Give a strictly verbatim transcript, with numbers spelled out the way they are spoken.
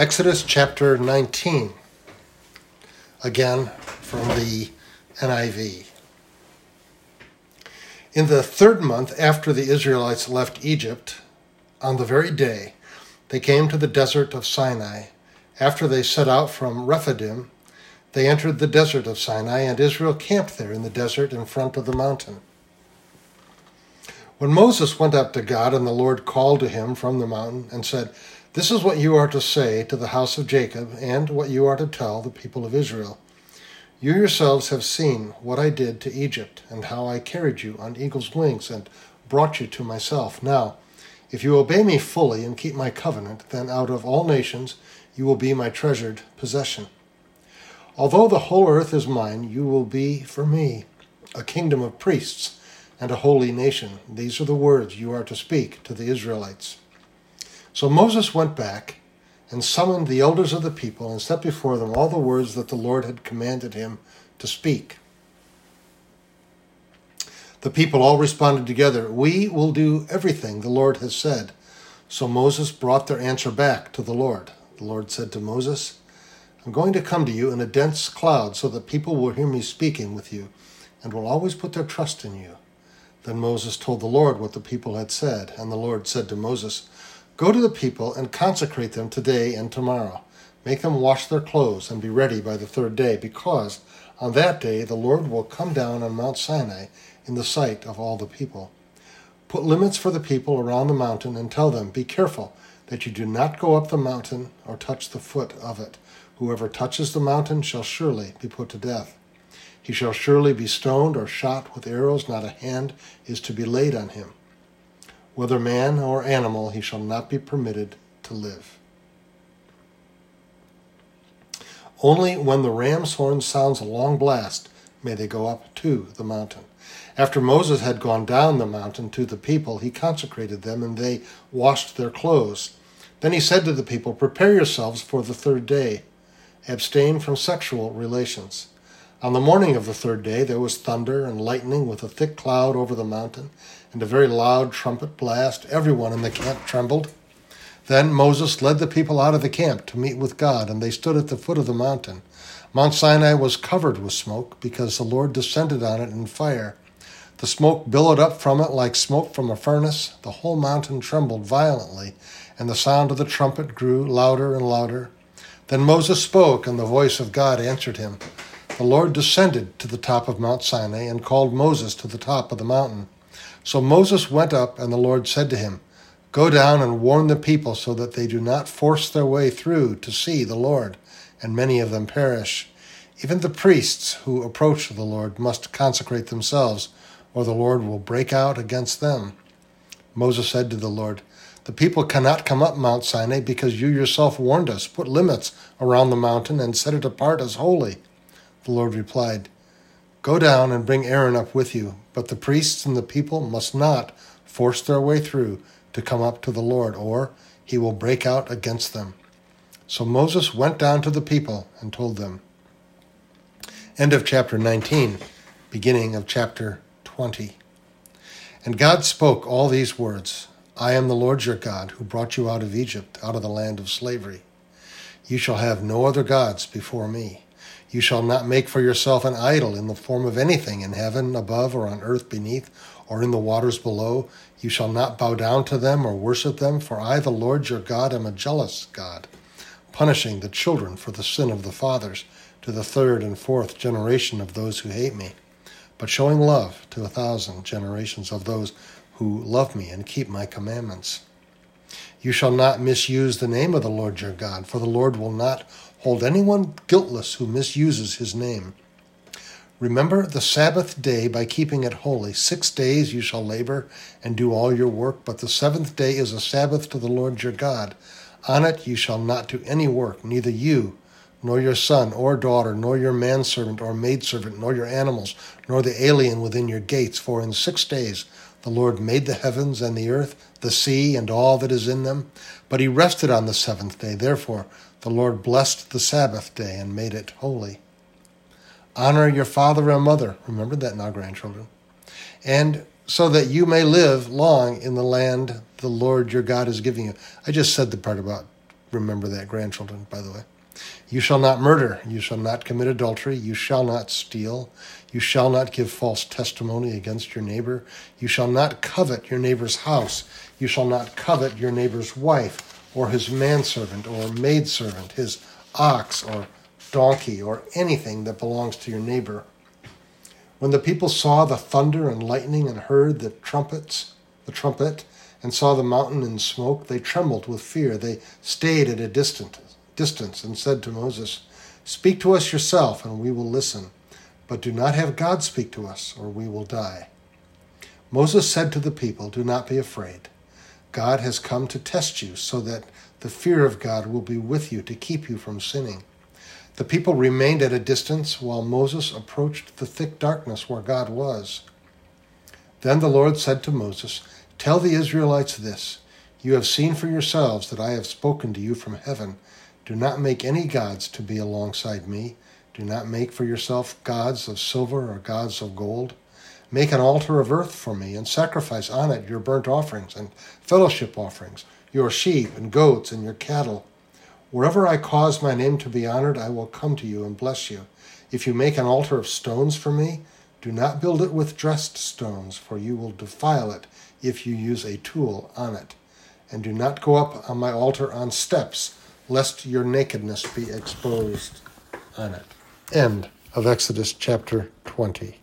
Exodus chapter nineteen, again from the N I V. In the third month after the Israelites left Egypt, on the very day they came to the desert of Sinai. After they set out from Rephidim, they entered the desert of Sinai, and Israel camped there in the desert in front of the mountain. When Moses went up to God, and the Lord called to him from the mountain and said, "This is what you are to say to the house of Jacob, and what you are to tell the people of Israel. You yourselves have seen what I did to Egypt, and how I carried you on eagle's wings and brought you to myself. Now, if you obey me fully and keep my covenant, then out of all nations you will be my treasured possession. Although the whole earth is mine, you will be for me a kingdom of priests and a holy nation. These are the words you are to speak to the Israelites." So Moses went back and summoned the elders of the people and set before them all the words that the Lord had commanded him to speak. The people all responded together, "We will do everything the Lord has said." So Moses brought their answer back to the Lord. The Lord said to Moses, "I'm going to come to you in a dense cloud so that people will hear me speaking with you and will always put their trust in you." Then Moses told the Lord what the people had said, and the Lord said to Moses, "Go to the people and consecrate them today and tomorrow. Make them wash their clothes and be ready by the third day, because on that day the Lord will come down on Mount Sinai in the sight of all the people. Put limits for the people around the mountain and tell them, 'Be careful that you do not go up the mountain or touch the foot of it. Whoever touches the mountain shall surely be put to death. He shall surely be stoned or shot with arrows. Not a hand is to be laid on him. Whether man or animal, he shall not be permitted to live. Only when the ram's horn sounds a long blast may they go up to the mountain." After Moses had gone down the mountain to the people, he consecrated them, and they washed their clothes. Then he said to the people, "Prepare yourselves for the third day. Abstain from sexual relations." On the morning of the third day there was thunder and lightning with a thick cloud over the mountain, and a very loud trumpet blast. Everyone in the camp trembled. Then Moses led the people out of the camp to meet with God, and they stood at the foot of the mountain. Mount Sinai was covered with smoke, because the Lord descended on it in fire. The smoke billowed up from it like smoke from a furnace. The whole mountain trembled violently, and the sound of the trumpet grew louder and louder. Then Moses spoke, and the voice of God answered him. The Lord descended to the top of Mount Sinai and called Moses to the top of the mountain. So Moses went up, and the Lord said to him, "Go down and warn the people so that they do not force their way through to see the Lord, and many of them perish. Even the priests who approach the Lord must consecrate themselves, or the Lord will break out against them." Moses said to the Lord, "The people cannot come up Mount Sinai because you yourself warned us. Put limits around the mountain and set it apart as holy." The Lord replied, "Go down and bring Aaron up with you, but the priests and the people must not force their way through to come up to the Lord, or he will break out against them." So Moses went down to the people and told them. End of chapter nineteen, beginning of chapter twenty. And God spoke all these words, "I am the Lord your God, who brought you out of Egypt, out of the land of slavery. You shall have no other gods before me. You shall not make for yourself an idol in the form of anything in heaven above or on earth beneath or in the waters below. You shall not bow down to them or worship them, for I, the Lord your God, am a jealous God, punishing the children for the sin of the fathers to the third and fourth generation of those who hate me, but showing love to a thousand generations of those who love me and keep my commandments. You shall not misuse the name of the Lord your God, for the Lord will not hold anyone guiltless who misuses his name. Remember the Sabbath day by keeping it holy. Six days you shall labor and do all your work, but the seventh day is a Sabbath to the Lord your God. On it you shall not do any work, neither you, nor your son or daughter, nor your manservant or maidservant, nor your animals, nor the alien within your gates. For in six days the Lord made the heavens and the earth, the sea, and all that is in them. But he rested on the seventh day. Therefore the Lord blessed the Sabbath day and made it holy. Honor your father and mother. Remember that now, grandchildren. And so that you may live long in the land the Lord your God is giving you. I just said the part about remember that, grandchildren, by the way. You shall not murder. You shall not commit adultery. You shall not steal. You shall not give false testimony against your neighbor. You shall not covet your neighbor's house. You shall not covet your neighbor's wife, or his manservant, or maidservant, his ox, or donkey, or anything that belongs to your neighbor. When the people saw the thunder and lightning and heard the trumpets, the trumpet, and saw the mountain in smoke, they trembled with fear. They stayed at a distant distance and said to Moses, "Speak to us yourself, and we will listen. But do not have God speak to us, or we will die." Moses said to the people, "Do not be afraid. God has come to test you, so that the fear of God will be with you to keep you from sinning." The people remained at a distance while Moses approached the thick darkness where God was. Then the Lord said to Moses, "Tell the Israelites this: You have seen for yourselves that I have spoken to you from heaven. Do not make any gods to be alongside me. Do not make for yourself gods of silver or gods of gold. Make an altar of earth for me, and sacrifice on it your burnt offerings and fellowship offerings, your sheep and goats and your cattle. Wherever I cause my name to be honored, I will come to you and bless you. If you make an altar of stones for me, do not build it with dressed stones, for you will defile it if you use a tool on it. And do not go up on my altar on steps, lest your nakedness be exposed on it." End of Exodus chapter twenty.